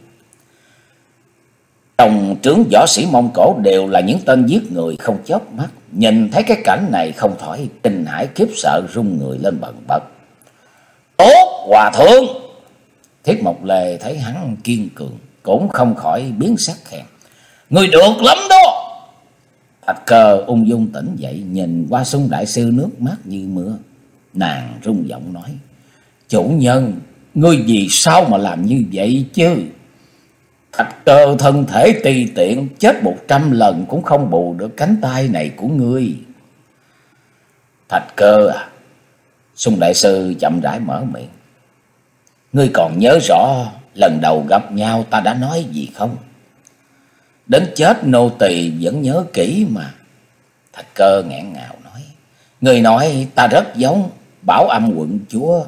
Trong trướng võ sĩ Mông Cổ đều là những tên giết người không chớp mắt, nhìn thấy cái cảnh này không khỏi kinh hãi khiếp sợ, run người lên bần bật. Tốt, hòa thượng. Thiết Mộc Lê thấy hắn kiên cường cũng không khỏi biến sắc khen. Người được lắm đó. Thạch Cơ ung dung tỉnh dậy, nhìn qua Xung đại sư nước mắt như mưa. Nàng rung giọng nói. Chủ nhân, ngươi vì sao mà làm như vậy chứ? Thạch Cơ thân thể tùy tiện, chết một trăm lần cũng không bù được cánh tay này của ngươi. Thạch Cơ à. Xung đại sư chậm rãi mở miệng. Ngươi còn nhớ rõ lần đầu gặp nhau ta đã nói gì không? Đến chết nô tỳ vẫn nhớ kỹ mà. Thạch Cơ nghẹn ngào nói. Người nói ta rất giống Bảo Âm quận chúa.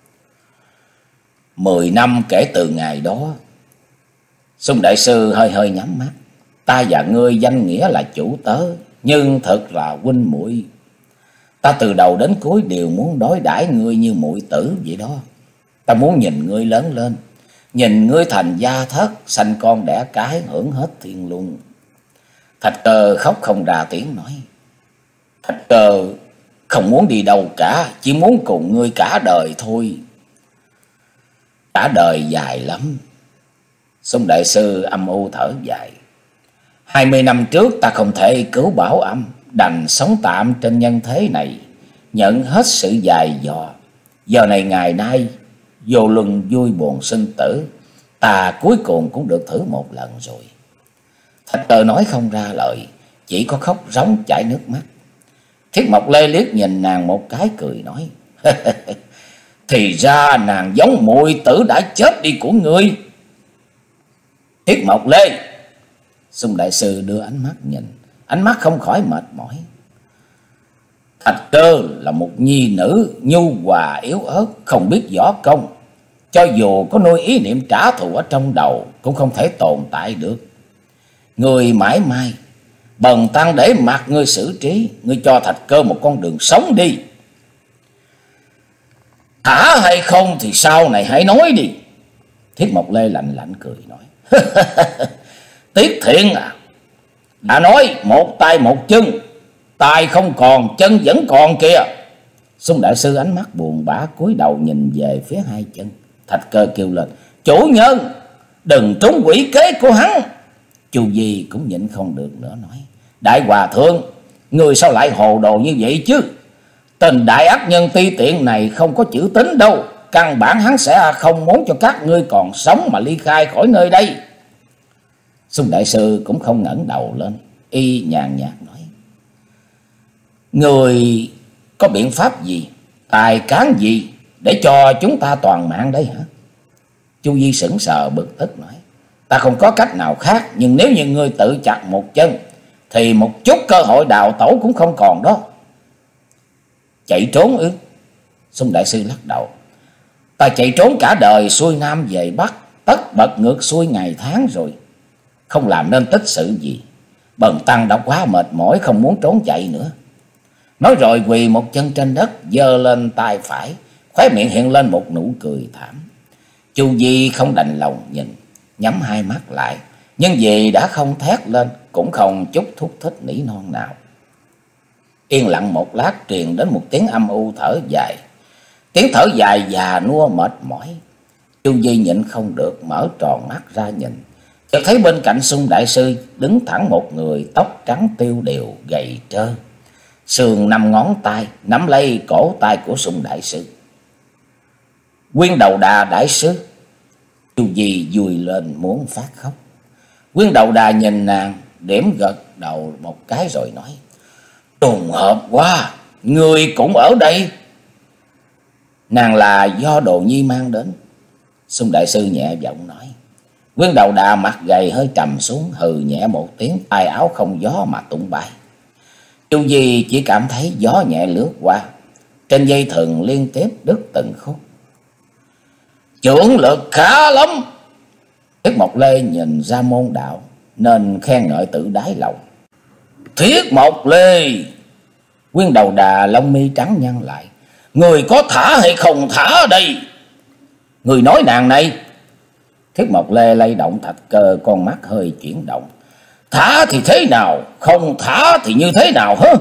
Mười năm kể từ ngày đó. Xung đại sư hơi hơi nhắm mắt. Ta và ngươi danh nghĩa là chủ tớ, nhưng thật là huynh muội. Ta từ đầu đến cuối đều muốn đối đãi ngươi như muội tử vậy đó. Ta muốn nhìn ngươi lớn lên, nhìn ngươi thành gia thất, sanh con đẻ cái, hưởng hết thiên luân. Thạch Cơ khóc không ra tiếng nói. Thạch Cơ không muốn đi đâu cả, chỉ muốn cùng ngươi cả đời thôi. Cả đời dài lắm. Xung đại sư âm u thở dài. Hai mươi năm trước ta không thể cứu Bảo Âm, đành sống tạm trên nhân thế này, nhận hết sự dài dò. Giờ này ngày nay, vô luân vui buồn sinh tử, ta cuối cùng cũng được thử một lần rồi. Thạch Cơ nói không ra lời, chỉ có khóc rống chảy nước mắt. Thiết Mộc Lê liếc nhìn nàng một cái cười nói. Thì ra nàng giống muội tử đã chết đi của ngươi. Thiết Mộc Lê. Xung đại sư đưa ánh mắt nhìn, ánh mắt không khỏi mệt mỏi. Thạch Cơ là một nhi nữ nhu hòa yếu ớt, không biết võ công. Cho dù có nuôi ý niệm trả thù ở trong đầu cũng không thể tồn tại được. Người mãi mai bần tăng để mặc ngươi xử trí, ngươi cho Thạch Cơ một con đường sống đi. Thả hay không thì sau này hãy nói đi. Thiết Mộc Lê lạnh lạnh cười nói. Tiết Thiện à, đã nói một tay một chân, tay không còn chân vẫn còn kìa. Xung đại sư ánh mắt buồn bã cúi đầu nhìn về phía hai chân. Thạch Cơ kêu lên. Chủ nhân, đừng trúng quỷ kế của hắn. Chu Di cũng nhịn không được nữa nói. Đại hòa thượng, người sao lại hồ đồ như vậy chứ? Tình đại ác nhân ti tiện này không có chữ tín đâu. Căn bản hắn sẽ không muốn cho các ngươi còn sống mà ly khai khỏi nơi đây. Xung đại sư cũng không ngẩng đầu lên, y nhàn nhạt nói. Người có biện pháp gì, tài cán gì để cho chúng ta toàn mạng đây hả? Chu Di sững sờ bực tức nói. Ta không có cách nào khác, nhưng nếu như ngươi tự chặt một chân thì một chút cơ hội đào tẩu cũng không còn đó. Chạy trốn ư? Xung đại sư lắc đầu. Ta chạy trốn cả đời xuôi nam về bắc, tất bật ngược xuôi ngày tháng rồi, không làm nên tích sự gì. Bần tăng đã quá mệt mỏi, không muốn trốn chạy nữa. Nói rồi quỳ một chân trên đất, giơ lên tay phải, khóe miệng hiện lên một nụ cười thảm. Chu Di không đành lòng nhìn, nhắm hai mắt lại, nhưng vì đã không thét lên, cũng không chút thúc thích nỉ non nào. Yên lặng một lát, truyền đến một tiếng âm u thở dài. Tiếng thở dài già nua mệt mỏi. Chu Di nhịn không được, mở tròn mắt ra nhìn, chợt thấy bên cạnh Xung đại sư đứng thẳng một người, tóc trắng tiêu đều, gầy trơ, sườn năm ngón tay nắm lấy cổ tay của Xung đại sư. Quyên Đầu Đà đại sư. Chu Di vui lên muốn phát khóc. Quyên Đầu Đà nhìn nàng, điểm gật đầu một cái rồi nói. Trùng hợp quá, người cũng ở đây. Nàng là do Đồ Nhi mang đến. Xung đại sư nhẹ giọng nói. Quyên Đầu Đà mặt gầy hơi trầm xuống, hừ nhẹ một tiếng, tay áo không gió mà tung bay. Chu Di chỉ cảm thấy gió nhẹ lướt qua, trên dây thừng liên tiếp đứt từng khúc. Chưởng lực khá lắm. Thiết Mộc Lê nhìn ra môn đạo nên khen ngợi tự đáy lòng. Thiết Mộc Lê. Quyên Đầu Đà lông mi trắng nhăn lại. Người có thả hay không thả đây? Người nói nàng này. Thiết Mộc Lê lay động Thạch Cơ, con mắt hơi chuyển động. Thả thì thế nào, không thả thì như thế nào hả?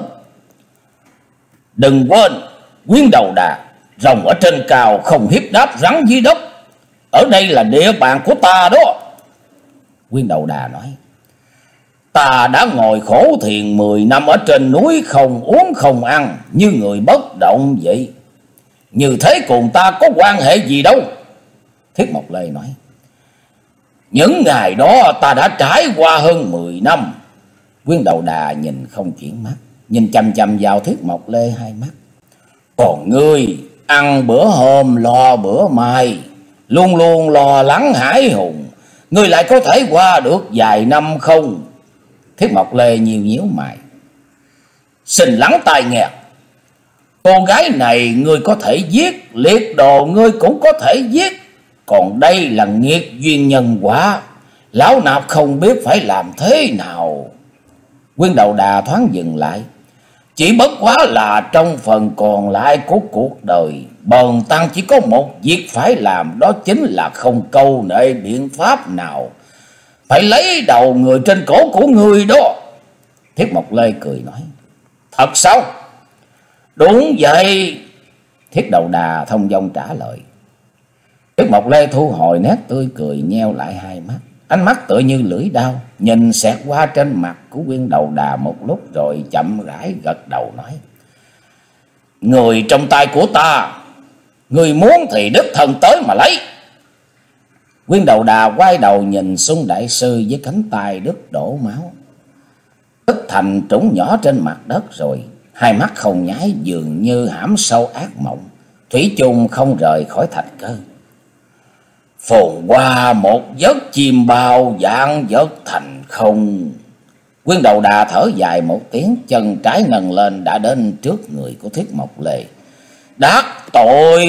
Đừng quên, Quyên Đầu Đà, rồng ở trên cao không hiếp đáp rắn dưới đất. Ở đây là địa bàn của ta đó. Quyên Đầu Đà nói. Ta đã ngồi khổ thiền mười năm ở trên núi, không uống không ăn, như người bất động vậy. Như thế cùng ta có quan hệ gì đâu. Thiết Mộc Lê nói. Những ngày đó ta đã trải qua hơn mười năm. Quyên Đầu Đà nhìn không chuyển mắt, nhìn chằm chằm vào Thiết Mộc Lê hai mắt. Còn ngươi ăn bữa hôm lo bữa mai, luôn luôn lo lắng hãi hùng, ngươi lại có thể qua được vài năm không? Thiết Mộc Lê nhíu nhíu mày. Xin lắng tai nghe. Cô gái này ngươi có thể giết, liệt đồ ngươi cũng có thể giết. Còn đây là nghiệt duyên nhân quả, lão nạp không biết phải làm thế nào. Quyên Đầu Đà thoáng dừng lại. Chỉ bất quá là trong phần còn lại của cuộc đời, bần tăng chỉ có một việc phải làm, đó chính là không câu nệ biện pháp nào, phải lấy đầu người trên cổ của người đó. Thiết Mộc Lê cười nói. Thật sao? Đúng vậy. Thiết Đầu Đà thông dong trả lời. Thiết Mộc Lê thu hồi nét tươi cười, nheo lại hai mắt, ánh mắt tựa như lưỡi dao, nhìn xẹt qua trên mặt của Quyên Đầu Đà một lúc rồi chậm rãi gật đầu nói. Người trong tay của ta, người muốn thì đích thân tới mà lấy. Quyên Đầu Đà quay đầu nhìn Xung đại sư với cánh tay đứt đổ máu, tức thành trũng nhỏ trên mặt đất rồi, hai mắt không nháy dường như hãm sâu ác mộng, thủy chung không rời khỏi Thạch Cơ. Phồn qua một giấc chim bao dạng giấc thành không. Quyên Đầu Đà thở dài một tiếng, chân trái nâng lên đã đến trước người của Thiết Mộc Lệ. Đắc tội!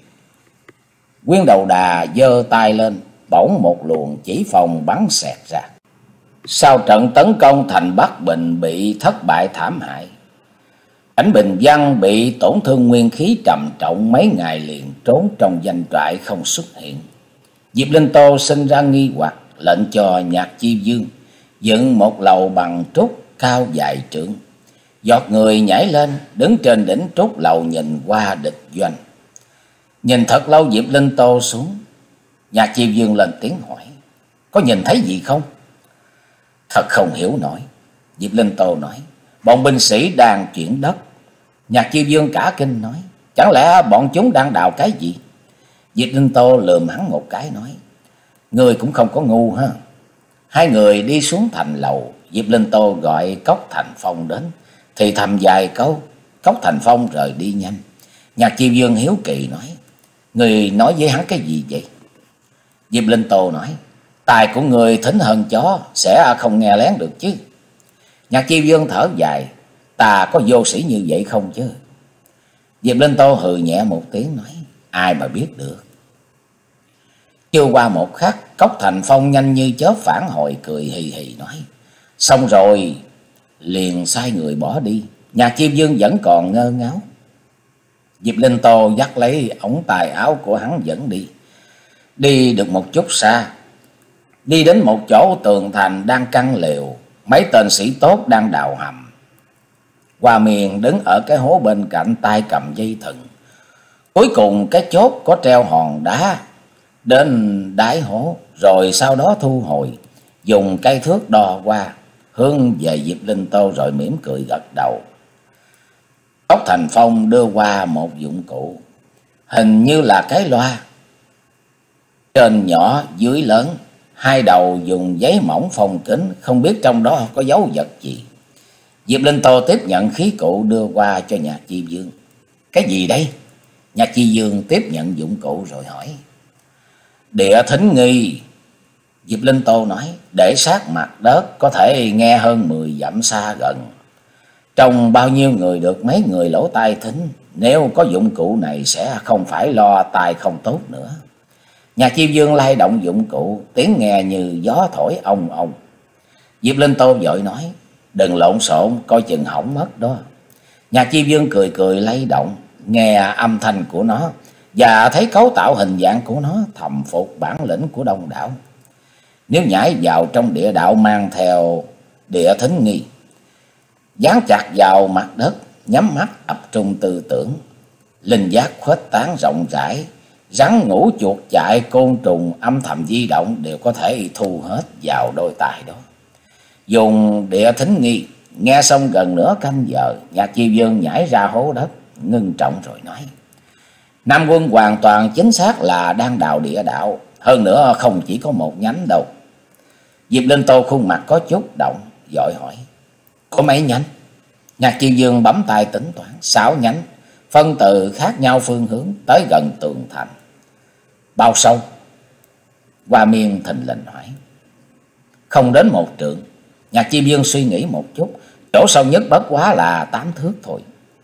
Quyên Đầu Đà giơ tay lên, bỗng một luồng chỉ phong bắn xẹt ra. Sau trận tấn công thành Bắc Bình bị thất bại thảm hại, Cảnh Bình Văn bị tổn thương nguyên khí trầm trọng, mấy ngày liền trốn trong doanh trại không xuất hiện. Diệp Linh Tô sinh ra nghi hoặc, lệnh cho Nhạc Chi Dương dựng một lầu bằng trúc cao dài trượng. Giọt người nhảy lên, đứng trên đỉnh trúc lầu nhìn qua địch doanh. Nhìn thật lâu Diệp Linh Tô xuống, Nhạc Chi Dương lên tiếng hỏi: có nhìn thấy gì không? Thật không hiểu nổi, Diệp Linh Tô nói. Bọn binh sĩ đang chuyển đất. Nhạc Chi Dương cả kinh nói: chẳng lẽ bọn chúng đang đào cái gì? Diệp Linh Tô lườm hắn một cái nói: người cũng không có ngu ha. Hai người đi xuống thành lầu. Diệp Linh Tô gọi Cốc Thành Phong đến, thì thầm vài câu. Cốc Thành Phong rời đi nhanh. Nhạc Chi Dương hiếu kỳ nói: người nói với hắn cái gì vậy? Diệp Linh Tô nói: tài của người thính hơn chó, sẽ không nghe lén được chứ. Nhạc Chi Dương thở dài: ta có vô sĩ như vậy không chứ? Diệp Linh Tô hừ nhẹ một tiếng nói: ai mà biết được. Chưa qua một khắc, Cốc Thành Phong nhanh như chớp phản hồi, cười hì hì nói: xong rồi. Liền sai người bỏ đi. Nhạc Chi Dương vẫn còn ngơ ngáo. Diệp Linh Tô dắt lấy ống tay áo của hắn dẫn đi. Đi được một chút xa, đi đến một chỗ tường thành đang căng lều. Mấy tên sĩ tốt đang đào hầm. Hoa Miên đứng ở cái hố bên cạnh, tay cầm dây thừng. Cuối cùng cái chốt có treo hòn đá đến đáy hố, rồi sau đó thu hồi, dùng cây thước đo qua, hướng về Diệp Linh Tô rồi mỉm cười gật đầu. Cốc Thành Phong đưa qua một dụng cụ, hình như là cái loa, trên nhỏ dưới lớn, hai đầu dùng giấy mỏng phong kín, không biết trong đó có dấu vật gì. Diệp Linh Tô tiếp nhận khí cụ đưa qua cho Nhạc Chi Dương. Cái gì đây? Nhạc Chi Dương tiếp nhận dụng cụ rồi hỏi. Địa thính nghi. Diệp Linh Tô nói: để sát mặt đất, có thể nghe hơn mười dặm xa gần. Trong bao nhiêu người được mấy người lỗ tai thính, nếu có dụng cụ này sẽ không phải lo tai không tốt nữa. Nhạc Chi Dương lay động dụng cụ, tiếng nghe như gió thổi ong ong. Diệp Linh Tô vội nói: đừng lộn xộn, coi chừng hỏng mất đó. Nhạc Chi Dương cười cười lay động, nghe âm thanh của nó và thấy cấu tạo hình dạng của nó, thầm phục bản lĩnh của đông đảo. Nếu nhảy vào trong địa đạo mang theo địa thính nghi, dán chặt vào mặt đất, nhắm mắt tập trung tư tưởng, linh giác khuếch tán rộng rãi, rắn ngủ chuột chạy, côn trùng âm thầm di động đều có thể thu hết vào đôi tai đó. Dùng địa thính nghi, nghe xong gần nửa canh giờ, Nhạc Chi Dương nhảy ra hố đất, ngưng trọng rồi nói: Nam Quân hoàn toàn chính xác là đang đào địa đạo, hơn nữa không chỉ có một nhánh đâu. Diệp Linh Tô khuôn mặt có chút động, vội hỏi: có mấy nhánh? Nhạc Chi Dương bấm tay tính toán: sáu nhánh, phân từ khác nhau phương hướng, tới gần tường thành. Bao sâu? Hoa Miên thình lình hỏi. Không đến một trượng. Nhạc Chi Dương suy nghĩ một chút: chỗ sâu nhất bất quá là tám thước thôi.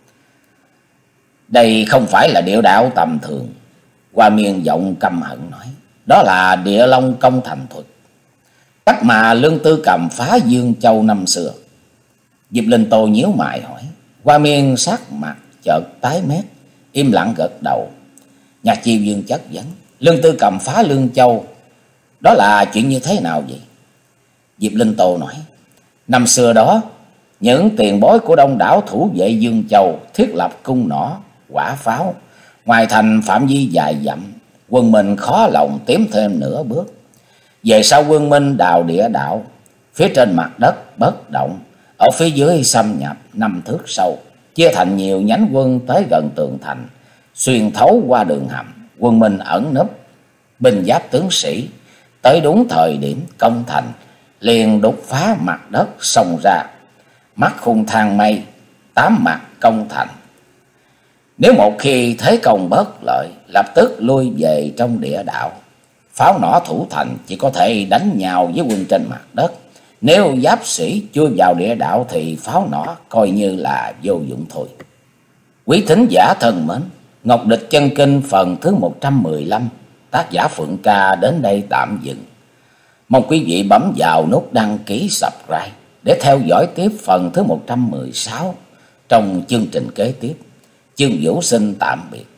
Đây không phải là địa đạo tầm thường. Hoa Miên giọng căm hận nói: đó là địa long công thành thuật, cách mà Lương Tư Cầm phá Dương Châu năm xưa. Diệp Linh Tô nhíu mày hỏi. Hoa Miên sắc mặt chợt tái mét, im lặng gật đầu. Nhạc Chi Dương chất vấn: Lương Tư Cầm phá Lương Châu, đó là chuyện như thế nào vậy? Diệp Linh Tô nói: năm xưa đó, những tiền bối của đông đảo thủ vệ Dương Châu thiết lập cung nỏ, quả pháo ngoài thành phạm vi dài dặm, quân Minh khó lòng tiến thêm nửa bước. Về sau quân Minh đào địa đạo, phía trên mặt đất bất động, ở phía dưới xâm nhập năm thước sâu, chia thành nhiều nhánh quân tới gần tường thành, xuyên thấu qua đường hầm. Quân Minh ẩn núp, binh giáp tướng sĩ tới đúng thời điểm công thành, liền đục phá mặt đất xông ra, mắt khung thang mây, tám mặt công thành. Nếu một khi thế công bất lợi, lập tức lui về trong địa đạo, Pháo nỏ thủ thành chỉ có thể đánh nhau với quân trên mặt đất. Nếu giáp sĩ chưa vào địa đạo thì pháo nỏ coi như là vô dụng thôi. Quý thính giả thân mến, Ngọc Địch Chân Kinh phần thứ một trăm mười lăm, tác giả Phượng Ca đến đây tạm dừng. Mong quý vị bấm vào nút đăng ký subscribe để theo dõi tiếp phần thứ một trăm mười sáu trong chương trình kế tiếp. Chương Vũ xin tạm biệt.